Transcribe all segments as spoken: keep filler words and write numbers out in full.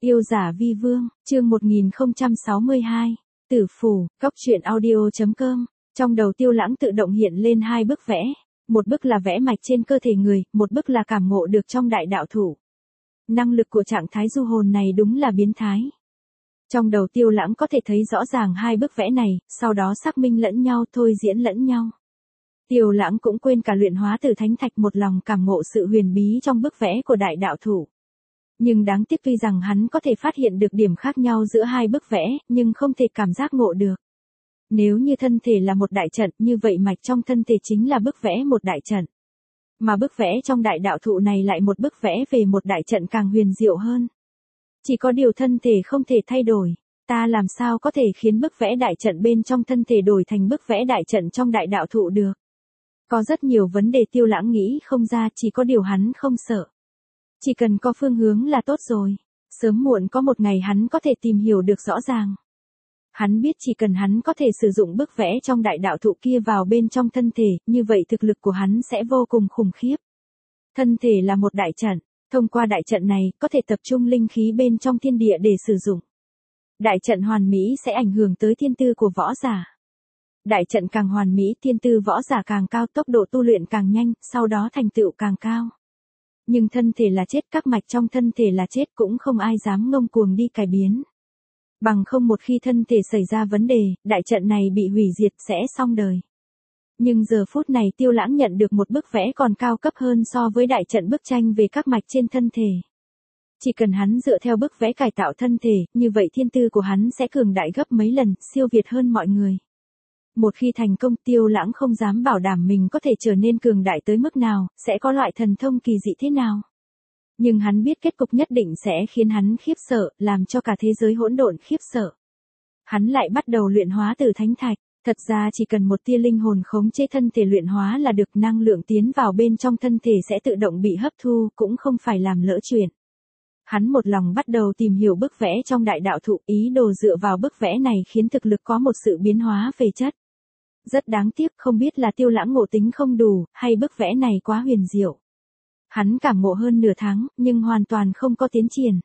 Yêu giả vi vương, chương một nghìn không trăm sáu mươi hai. Tử phủ, cóc truyện audio.com. Trong đầu Tiêu Lãng tự động hiện lên hai bức vẽ, một bức là vẽ mạch trên cơ thể người, một bức là cảm ngộ được trong đại đạo thủ. Năng lực của trạng thái du hồn này đúng là biến thái. Trong đầu Tiêu Lãng có thể thấy rõ ràng hai bức vẽ này, sau đó xác minh lẫn nhau, thôi diễn lẫn nhau. Tiêu Lãng cũng quên cả luyện hóa từ thánh thạch, một lòng cảm ngộ sự huyền bí trong bức vẽ của đại đạo thủ. Nhưng đáng tiếc tuy rằng hắn có thể phát hiện được điểm khác nhau giữa hai bức vẽ, nhưng không thể cảm giác ngộ được. Nếu như thân thể là một đại trận, như vậy mạch trong thân thể chính là bức vẽ một đại trận. Mà bức vẽ trong đại đạo thụ này lại một bức vẽ về một đại trận càng huyền diệu hơn. Chỉ có điều thân thể không thể thay đổi. Ta làm sao có thể khiến bức vẽ đại trận bên trong thân thể đổi thành bức vẽ đại trận trong đại đạo thụ được? Có rất nhiều vấn đề Tiêu Lãng nghĩ không ra, chỉ có điều hắn không sợ. Chỉ cần có phương hướng là tốt rồi. Sớm muộn có một ngày hắn có thể tìm hiểu được rõ ràng. Hắn biết chỉ cần hắn có thể sử dụng bức vẽ trong đại đạo thụ kia vào bên trong thân thể, như vậy thực lực của hắn sẽ vô cùng khủng khiếp. Thân thể là một đại trận, thông qua đại trận này có thể tập trung linh khí bên trong thiên địa để sử dụng. Đại trận hoàn mỹ sẽ ảnh hưởng tới thiên tư của võ giả. Đại trận càng hoàn mỹ, thiên tư võ giả càng cao, tốc độ tu luyện càng nhanh, sau đó thành tựu càng cao. Nhưng thân thể là chết, các mạch trong thân thể là chết, cũng không ai dám ngông cuồng đi cải biến. Bằng không một khi thân thể xảy ra vấn đề, đại trận này bị hủy diệt sẽ xong đời. Nhưng giờ phút này Tiêu Lãng nhận được một bức vẽ còn cao cấp hơn so với đại trận bức tranh về các mạch trên thân thể. Chỉ cần hắn dựa theo bức vẽ cải tạo thân thể, như vậy thiên tư của hắn sẽ cường đại gấp mấy lần, siêu việt hơn mọi người. Một khi thành công, Tiêu Lãng không dám bảo đảm mình có thể trở nên cường đại tới mức nào, sẽ có loại thần thông kỳ dị thế nào. Nhưng hắn biết kết cục nhất định sẽ khiến hắn khiếp sợ, làm cho cả thế giới hỗn độn khiếp sợ. Hắn lại bắt đầu luyện hóa từ thánh thạch. Thật ra chỉ cần một tia linh hồn khống chế thân thể luyện hóa là được, năng lượng tiến vào bên trong thân thể sẽ tự động bị hấp thu, cũng không phải làm lỡ chuyện. Hắn một lòng bắt đầu tìm hiểu bức vẽ trong đại đạo thụ, ý đồ dựa vào bức vẽ này khiến thực lực có một sự biến hóa về chất. Rất đáng tiếc, không biết là Tiêu Lãng ngộ tính không đủ, hay bức vẽ này quá huyền diệu. Hắn cảm ngộ hơn nửa tháng, nhưng hoàn toàn không có tiến triển.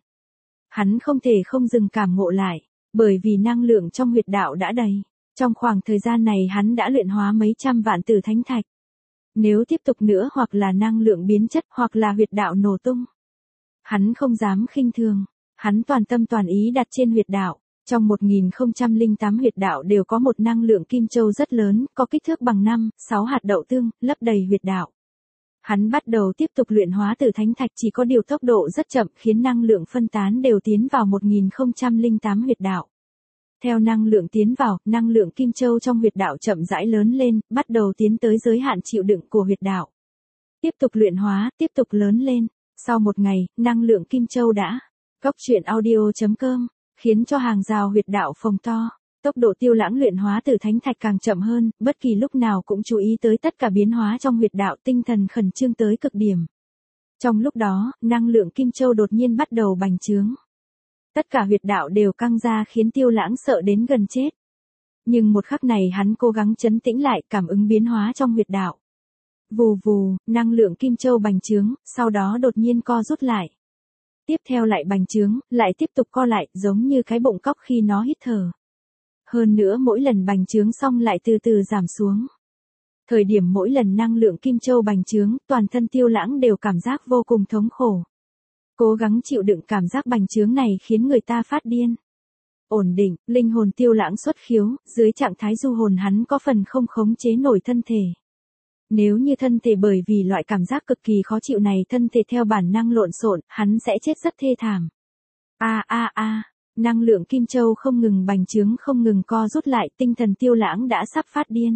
Hắn không thể không dừng cảm ngộ lại, bởi vì năng lượng trong huyệt đạo đã đầy. Trong khoảng thời gian này hắn đã luyện hóa mấy trăm vạn tử thánh thạch. Nếu tiếp tục nữa hoặc là năng lượng biến chất hoặc là huyệt đạo nổ tung. Hắn không dám khinh thường, hắn toàn tâm toàn ý đặt trên huyệt đạo. Trong một nghìn không trăm lẻ tám huyệt đạo đều có một năng lượng kim châu rất lớn, có kích thước bằng năm, sáu hạt đậu tương, lấp đầy huyệt đạo. Hắn bắt đầu tiếp tục luyện hóa tử thánh thạch, chỉ có điều tốc độ rất chậm, khiến năng lượng phân tán đều tiến vào một nghìn không trăm lẻ tám huyệt đạo. Theo năng lượng tiến vào, năng lượng kim châu trong huyệt đạo chậm rãi lớn lên, bắt đầu tiến tới giới hạn chịu đựng của huyệt đạo. Tiếp tục luyện hóa, tiếp tục lớn lên. Sau một ngày, năng lượng kim châu đã cóc truyện audio.com khiến cho hàng rào huyệt đạo phồng to. Tốc độ Tiêu Lãng luyện hóa từ thánh thạch càng chậm hơn, bất kỳ lúc nào cũng chú ý tới tất cả biến hóa trong huyệt đạo, tinh thần khẩn trương tới cực điểm. Trong lúc đó, năng lượng kim châu đột nhiên bắt đầu bành trướng. Tất cả huyệt đạo đều căng ra khiến Tiêu Lãng sợ đến gần chết. Nhưng một khắc này hắn cố gắng trấn tĩnh lại, cảm ứng biến hóa trong huyệt đạo. Vù vù, năng lượng kim châu bành trướng, sau đó đột nhiên co rút lại. Tiếp theo lại bành trướng, lại tiếp tục co lại, giống như cái bụng cóc khi nó hít thở. Hơn nữa mỗi lần bành trướng xong lại từ từ giảm xuống. Thời điểm mỗi lần năng lượng kim châu bành trướng, toàn thân Tiêu Lãng đều cảm giác vô cùng thống khổ. Cố gắng chịu đựng cảm giác bành trướng này khiến người ta phát điên. Ổn định, linh hồn Tiêu Lãng xuất khiếu, dưới trạng thái du hồn hắn có phần không khống chế nổi thân thể. Nếu như thân thể bởi vì loại cảm giác cực kỳ khó chịu này thân thể theo bản năng lộn xộn, hắn sẽ chết rất thê thảm. A a a, năng lượng kim châu không ngừng bành trướng, không ngừng co rút lại, tinh thần Tiêu Lãng đã sắp phát điên.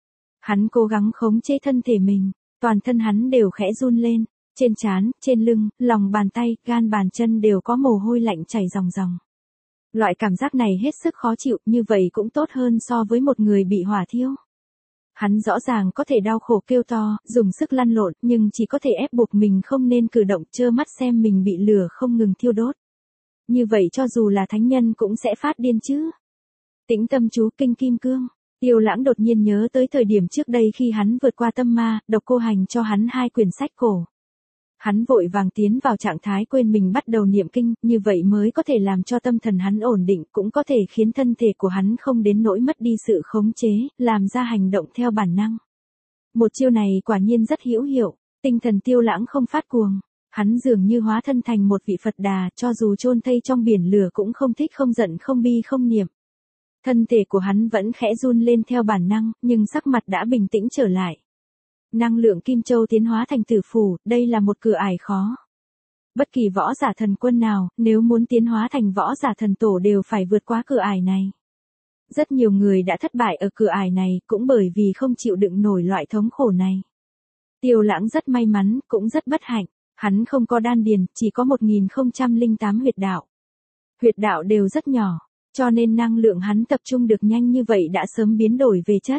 Hắn cố gắng khống chế thân thể mình, toàn thân hắn đều khẽ run lên, trên trán, trên lưng, lòng bàn tay, gan bàn chân đều có mồ hôi lạnh chảy ròng ròng. Loại cảm giác này hết sức khó chịu, như vậy cũng tốt hơn so với một người bị hỏa thiêu. Hắn rõ ràng có thể đau khổ kêu to, dùng sức lăn lộn, nhưng chỉ có thể ép buộc mình không nên cử động, trơ mắt xem mình bị lửa không ngừng thiêu đốt. Như vậy cho dù là thánh nhân cũng sẽ phát điên chứ. Tĩnh tâm chú kinh kim cương. Tiêu Lãng đột nhiên nhớ tới thời điểm trước đây khi hắn vượt qua tâm ma, Độc Cô Hành cho hắn hai quyển sách cổ. Hắn vội vàng tiến vào trạng thái quên mình bắt đầu niệm kinh, như vậy mới có thể làm cho tâm thần hắn ổn định, cũng có thể khiến thân thể của hắn không đến nỗi mất đi sự khống chế, làm ra hành động theo bản năng. Một chiêu này quả nhiên rất hữu hiệu, tinh thần Tiêu Lãng không phát cuồng. Hắn dường như hóa thân thành một vị Phật Đà, cho dù chôn thây trong biển lửa cũng không thích không giận không bi không niệm. Thân thể của hắn vẫn khẽ run lên theo bản năng, nhưng sắc mặt đã bình tĩnh trở lại. Năng lượng Kim Châu tiến hóa thành tử phủ, đây là một cửa ải khó. Bất kỳ võ giả thần quân nào, nếu muốn tiến hóa thành võ giả thần tổ đều phải vượt qua cửa ải này. Rất nhiều người đã thất bại ở cửa ải này, cũng bởi vì không chịu đựng nổi loại thống khổ này. Tiêu Lãng rất may mắn, cũng rất bất hạnh. Hắn không có đan điền, chỉ có một nghìn không trăm lẻ tám huyệt đạo. Huyệt đạo đều rất nhỏ, cho nên năng lượng hắn tập trung được nhanh như vậy đã sớm biến đổi về chất.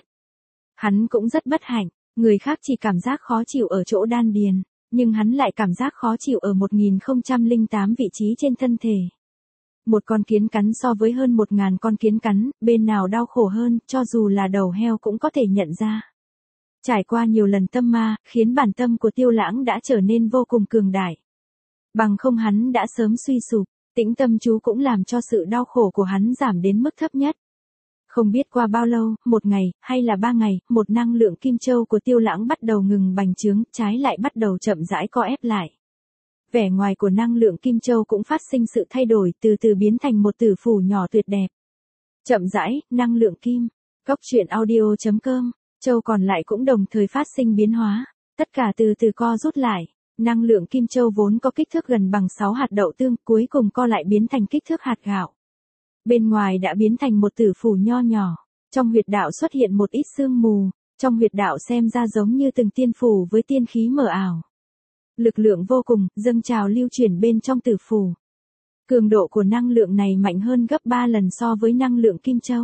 Hắn cũng rất bất hạnh, người khác chỉ cảm giác khó chịu ở chỗ đan điền, nhưng hắn lại cảm giác khó chịu ở một nghìn không trăm lẻ tám vị trí trên thân thể. Một con kiến cắn so với hơn một ngàn con kiến cắn, bên nào đau khổ hơn, cho dù là đầu heo cũng có thể nhận ra. Trải qua nhiều lần tâm ma, khiến bản tâm của Tiêu Lãng đã trở nên vô cùng cường đại. Bằng không hắn đã sớm suy sụp, tĩnh tâm chú cũng làm cho sự đau khổ của hắn giảm đến mức thấp nhất. Không biết qua bao lâu, một ngày, hay là ba ngày, một năng lượng Kim Châu của Tiêu Lãng bắt đầu ngừng bành trướng, trái lại bắt đầu chậm rãi co ép lại. Vẻ ngoài của năng lượng Kim Châu cũng phát sinh sự thay đổi, từ từ biến thành một tử phủ nhỏ tuyệt đẹp. Chậm rãi, năng lượng kim. Góc truyện audio chấm com. Châu còn lại cũng đồng thời phát sinh biến hóa, tất cả từ từ co rút lại. Năng lượng Kim Châu vốn có kích thước gần bằng sáu hạt đậu tương, cuối cùng co lại biến thành kích thước hạt gạo. Bên ngoài đã biến thành một tử phủ nho nhỏ, trong huyệt đạo xuất hiện một ít sương mù, trong huyệt đạo xem ra giống như từng tiên phủ với tiên khí mờ ảo. Lực lượng vô cùng, dâng trào lưu chuyển bên trong tử phủ. Cường độ của năng lượng này mạnh hơn gấp ba lần so với năng lượng Kim Châu.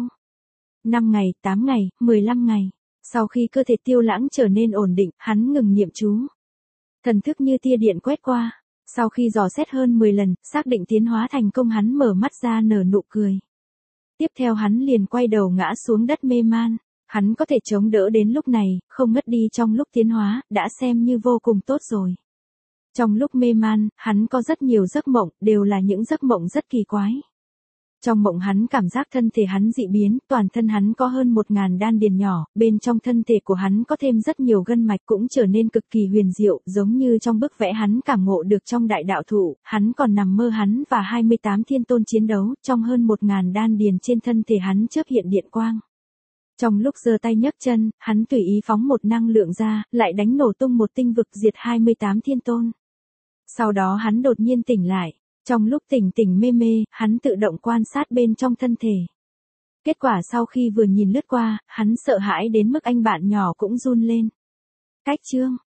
năm ngày, tám ngày, mười lăm ngày. Sau khi cơ thể Tiêu Lãng trở nên ổn định, hắn ngừng niệm chú. Thần thức như tia điện quét qua. Sau khi dò xét hơn mười lần, xác định tiến hóa thành công, hắn mở mắt ra nở nụ cười. Tiếp theo hắn liền quay đầu ngã xuống đất mê man. Hắn có thể chống đỡ đến lúc này, không ngất đi trong lúc tiến hóa, đã xem như vô cùng tốt rồi. Trong lúc mê man, hắn có rất nhiều giấc mộng, đều là những giấc mộng rất kỳ quái. Trong mộng hắn cảm giác thân thể hắn dị biến, toàn thân hắn có hơn một ngàn đan điền nhỏ, bên trong thân thể của hắn có thêm rất nhiều gân mạch cũng trở nên cực kỳ huyền diệu, giống như trong bức vẽ hắn cảm ngộ được trong đại đạo thụ, hắn còn nằm mơ hắn và hai mươi tám thiên tôn chiến đấu, trong hơn một ngàn đan điền trên thân thể hắn chớp hiện điện quang. Trong lúc giơ tay nhấc chân, hắn tùy ý phóng một năng lượng ra, lại đánh nổ tung một tinh vực diệt hai mươi tám thiên tôn. Sau đó hắn đột nhiên tỉnh lại. Trong lúc tỉnh tỉnh mê mê, hắn tự động quan sát bên trong thân thể. Kết quả sau khi vừa nhìn lướt qua, hắn sợ hãi đến mức anh bạn nhỏ cũng run lên. Cách chương